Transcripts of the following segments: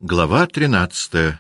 Глава 13.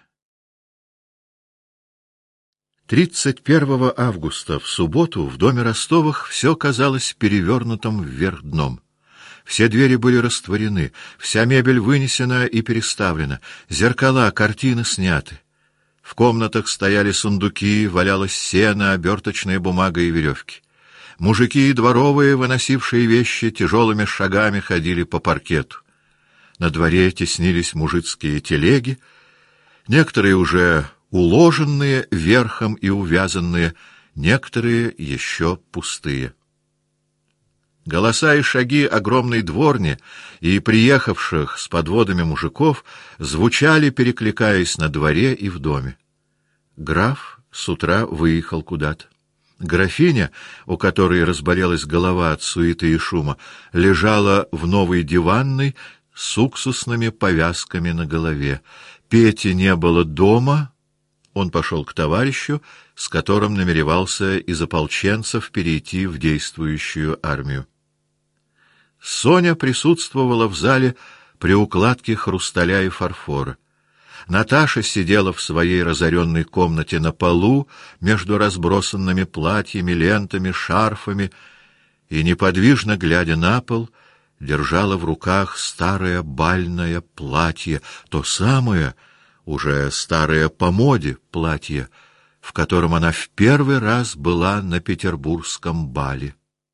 31 августа, в субботу, в доме Ростовых все казалось перевернутым вверх дном. Все двери были растворены, вся мебель вынесена и переставлена, зеркала, картины сняты. В комнатах стояли сундуки, валялось сено, оберточная бумага и веревки. Мужики дворовые, выносившие вещи, тяжелыми шагами ходили по паркету. На дворе теснились мужицкие телеги, некоторые уже уложенные верхом и увязанные, некоторые еще пустые. Голоса и шаги огромной дворни и приехавших с подводами мужиков звучали, перекликаясь на дворе и в доме. Граф с утра выехал куда-то. Графиня, у которой разболелась голова от суеты и шума, лежала в новой диванной с уксусными повязками на голове. Пети не было дома. Он пошел к товарищу, с которым намеревался из ополченцев перейти в действующую армию. Соня присутствовала в зале при укладке хрусталя и фарфора. Наташа сидела в своей разоренной комнате на полу между разбросанными платьями, лентами, шарфами и, неподвижно глядя на пол, держала в руках старое бальное платье, то самое, уже старое по моде платье, в котором она в первый раз была на петербургском бале.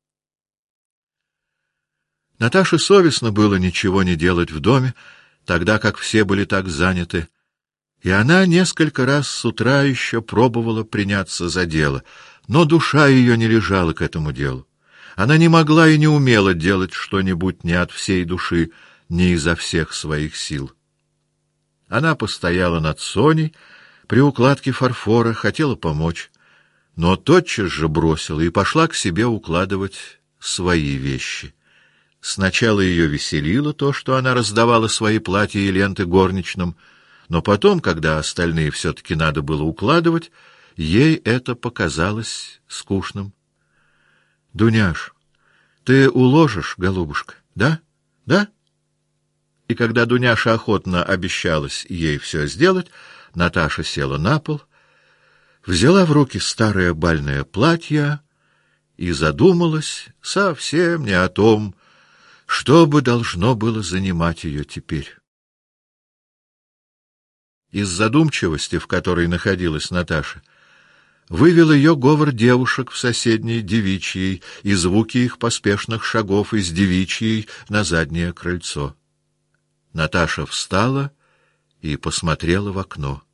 Наташе совестно было ничего не делать в доме, тогда как все были так заняты, и она несколько раз с утра еще пробовала приняться за дело, но душа ее не лежала к этому делу. Она не могла и не умела делать что-нибудь ни от всей души, ни изо всех своих сил. Она постояла над Соней при укладке фарфора, хотела помочь, но тотчас же бросила и пошла к себе укладывать свои вещи. Сначала ее веселило то, что она раздавала свои платья и ленты горничным, но потом, когда остальные все-таки надо было укладывать, ей это показалось скучным. — Дуняш, ты уложишь, голубушка, да? Да? И когда Дуняша охотно обещалась ей все сделать, Наташа села на пол, взяла в руки старое бальное платье и задумалась совсем не о том, что бы должно было занимать ее теперь. Из задумчивости, в которой находилась Наташа, вывел ее говор девушек в соседней девичьей и звуки их поспешных шагов из девичьей на заднее крыльцо. Наташа встала и посмотрела в окно.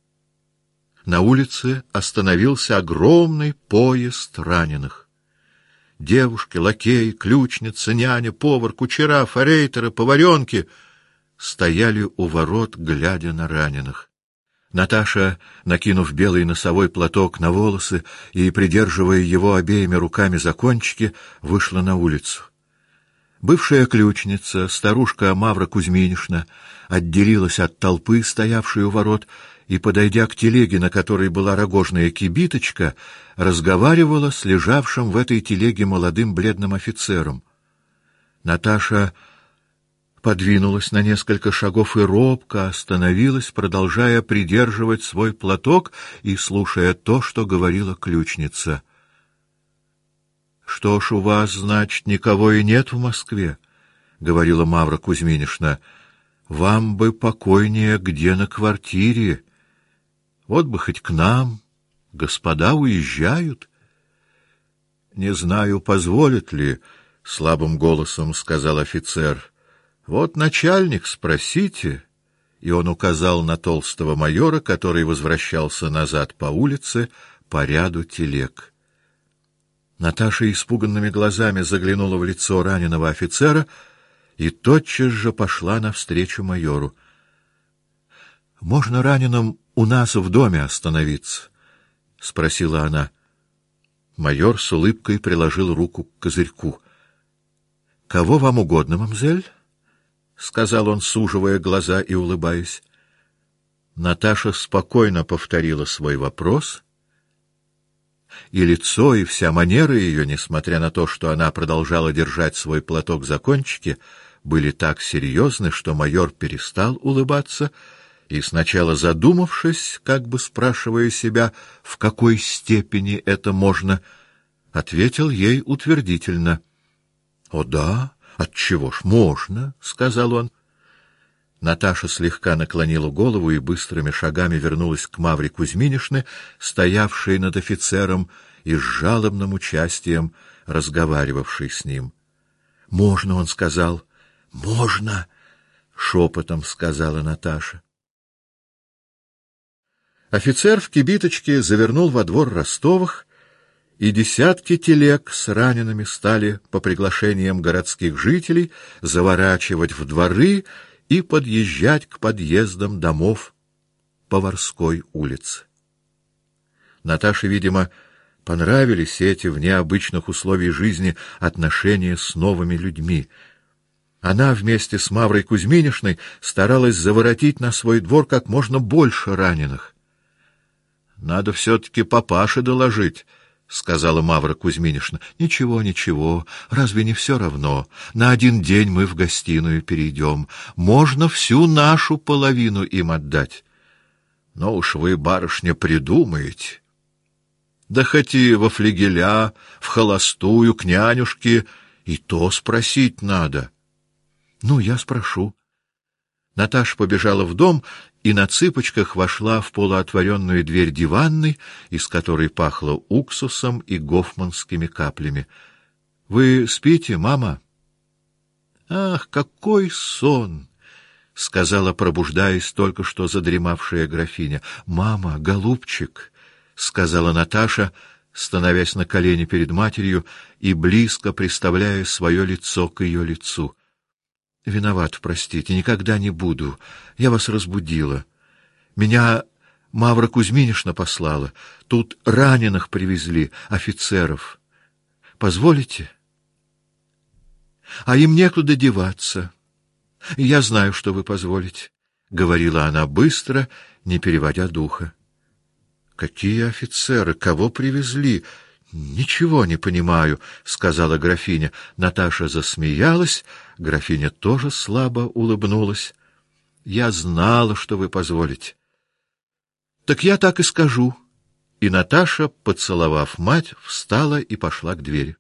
На улице остановился огромный поезд раненых. Девушки, лакеи, ключница, няня, повар, кучера, форейтеры, поваренки стояли у ворот, глядя на раненых. Наташа, накинув белый носовой платок на волосы и придерживая его обеими руками за кончики, вышла на улицу. Бывшая ключница, старушка Мавра Кузьминишна, отделилась от толпы, стоявшей у ворот, и, подойдя к телеге, на которой была рогожная кибиточка, разговаривала с лежавшим в этой телеге молодым бледным офицером. Наташа подвинулась на несколько шагов и робко остановилась, продолжая придерживать свой платок и слушая то, что говорила ключница. — Что ж, у вас, значит, никого и нет в Москве? — говорила Мавра Кузьминишна. — Вам бы покойнее где на квартире. Вот бы хоть к нам. Господа уезжают. — Не знаю, позволит ли, — слабым голосом сказал офицер. — Вот начальник, спросите. И он указал на толстого майора, который возвращался назад по улице по ряду телег. Наташа испуганными глазами заглянула в лицо раненого офицера и тотчас же пошла навстречу майору. — Можно раненым у нас в доме остановиться? — спросила она. Майор с улыбкой приложил руку к козырьку. — Кого вам угодно, мамзель? — сказал он, суживая глаза и улыбаясь. Наташа спокойно повторила свой вопрос, и лицо, и вся манера ее, несмотря на то, что она продолжала держать свой платок за кончики, были так серьезны, что майор перестал улыбаться и, сначала задумавшись, как бы спрашивая себя, в какой степени это можно, ответил ей утвердительно. — О да, отчего ж, можно, — сказал он. Наташа слегка наклонила голову и быстрыми шагами вернулась к Мавре Кузьминишне, стоявшей над офицером и с жалобным участием разговаривавшей с ним. — Можно, — он сказал. — Можно, — шепотом сказала Наташа. Офицер в кибиточке завернул во двор Ростовых, и десятки телег с ранеными стали по приглашениям городских жителей заворачивать в дворы и подъезжать к подъездам домов по Ворской улице. Наташе, видимо, понравились эти в необычных условиях жизни отношения с новыми людьми. Она вместе с Маврой Кузьминишной старалась заворотить на свой двор как можно больше раненых. — Надо все-таки папаше доложить, — сказала Мавра Кузьминишна. — Ничего, ничего, разве не все равно? На один день мы в гостиную перейдем. Можно всю нашу половину им отдать. Но уж вы, барышня, придумаете. Да хоть и во флигеля, в холостую, к нянюшке, и то спросить надо. — Ну, я спрошу. Наташа побежала в дом и на цыпочках вошла в полуотворенную дверь диванной, из которой пахло уксусом и гофманскими каплями. — Вы спите, мама? — Ах, какой сон! — сказала, пробуждаясь только что задремавшая графиня. — Мама, голубчик! — сказала Наташа, становясь на колени перед матерью и близко приставляя свое лицо к ее лицу. — Виноват, простите, никогда не буду. Я вас разбудила. Меня Мавра Кузьминишна послала. Тут раненых привезли, офицеров. Позволите? А им некуда деваться. Я знаю, что вы позволите, — говорила она быстро, не переводя духа. — Какие офицеры? Кого привезли? — Ничего не понимаю, — сказала графиня. Наташа засмеялась, графиня тоже слабо улыбнулась. — Я знала, что вы позволите. — Так я так и скажу. И Наташа, поцеловав мать, встала и пошла к двери.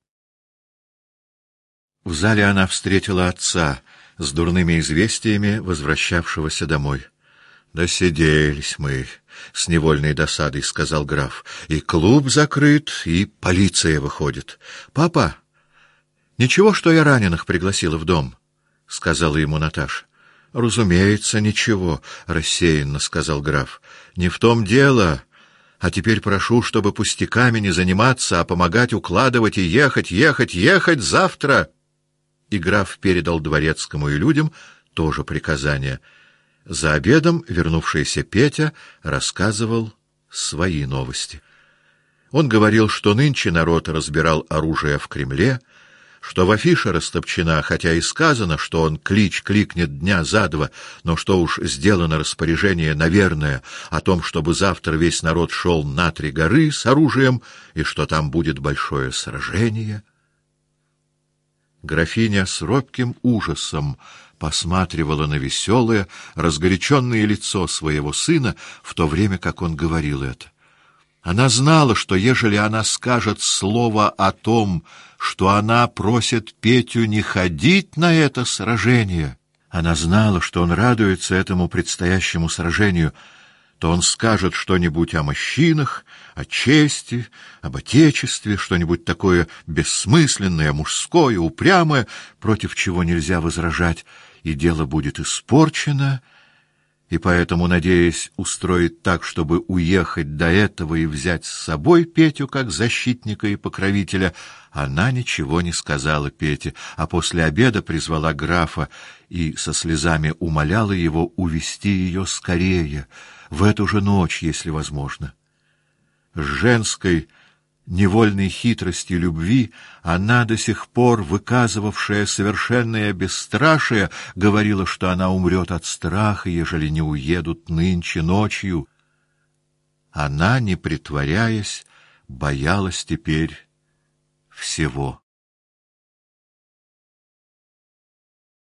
В зале она встретила отца с дурными известиями, возвращавшегося домой. — Досиделись мы, — с невольной досадой сказал граф. — И клуб закрыт, и полиция выходит. — Папа, ничего, что я раненых пригласила в дом, — сказала ему Наташа. — Разумеется, ничего, — рассеянно сказал граф. — Не в том дело. А теперь прошу, чтобы пустяками не заниматься, а помогать укладывать и ехать завтра. И граф передал дворецкому и людям тоже приказание. За обедом вернувшийся Петя рассказывал свои новости. Он говорил, что нынче народ разбирал оружие в Кремле, что в афише Растопчина, хотя и сказано, что он клич кликнет дня за два, но что уж сделано распоряжение, наверное, о том, чтобы завтра весь народ шел на 3 горы с оружием, и что там будет большое сражение. Графиня с робким ужасом посматривала на веселое, разгоряченное лицо своего сына, в то время как он говорил это. Она знала, что ежели она скажет слово о том, что она просит Петю не ходить на это сражение, она знала, что он радуется этому предстоящему сражению, то он скажет что-нибудь о мужчинах, о чести, об отечестве, что-нибудь такое бессмысленное, мужское, упрямое, против чего нельзя возражать, и дело будет испорчено, и поэтому, надеясь устроить так, чтобы уехать до этого и взять с собой Петю как защитника и покровителя, она ничего не сказала Пете, а после обеда призвала графа и со слезами умоляла его увести ее скорее, в эту же ночь, если возможно. С женской невольной хитростью любви она, до сих пор выказывавшая совершенное бесстрашие, говорила, что она умрет от страха, ежели не уедут нынче ночью. Она, не притворяясь, боялась теперь всего.